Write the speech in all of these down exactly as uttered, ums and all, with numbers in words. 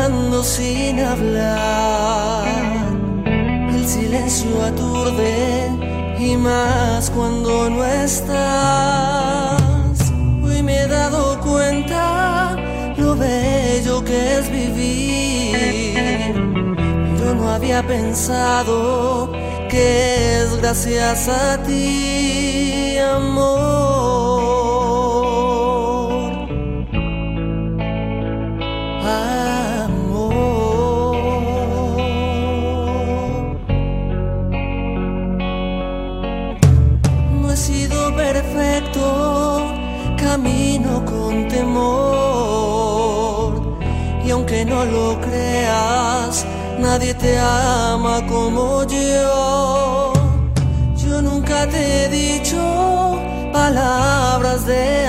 hablando sin hablar. El silencio aturde y más cuando no estás. Hoy me he dado cuenta lo bello que es vivir, pero no había pensado que es gracias a ti, amor. No he sido perfecto, camino con temor, y aunque no lo creas, nadie te ama como yo. Yo nunca te he dicho palabras de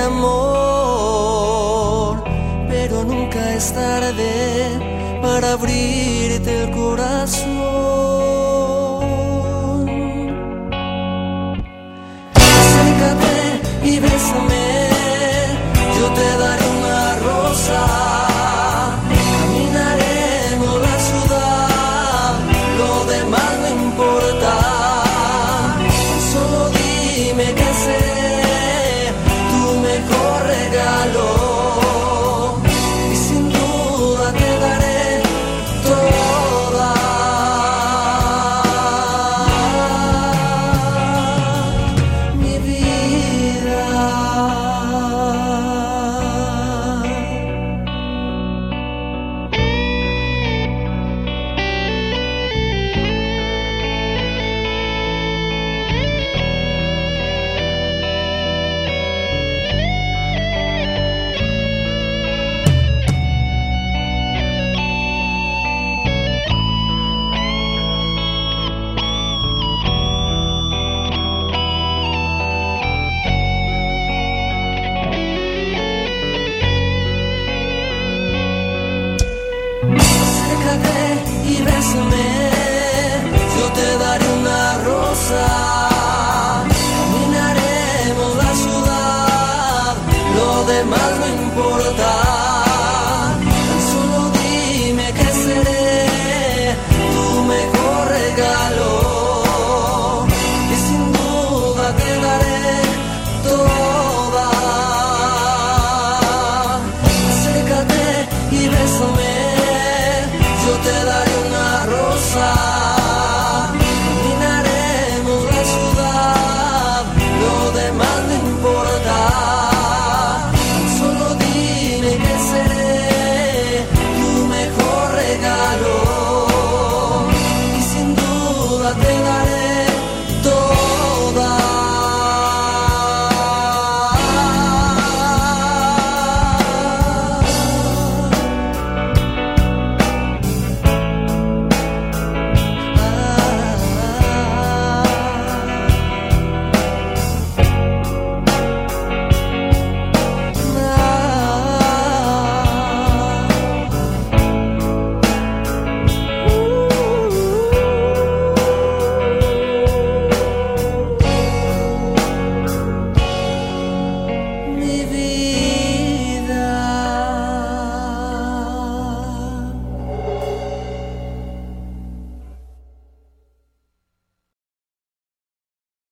amor, pero nunca es tarde para abrirte el corazón. Acércate y bésame, yo te daré una rosa. Caminaremos la ciudad, lo demás no importa. Solo dime que seré tu mejor regalo, y sin duda te daré toda mi vida. Acércate y bésame.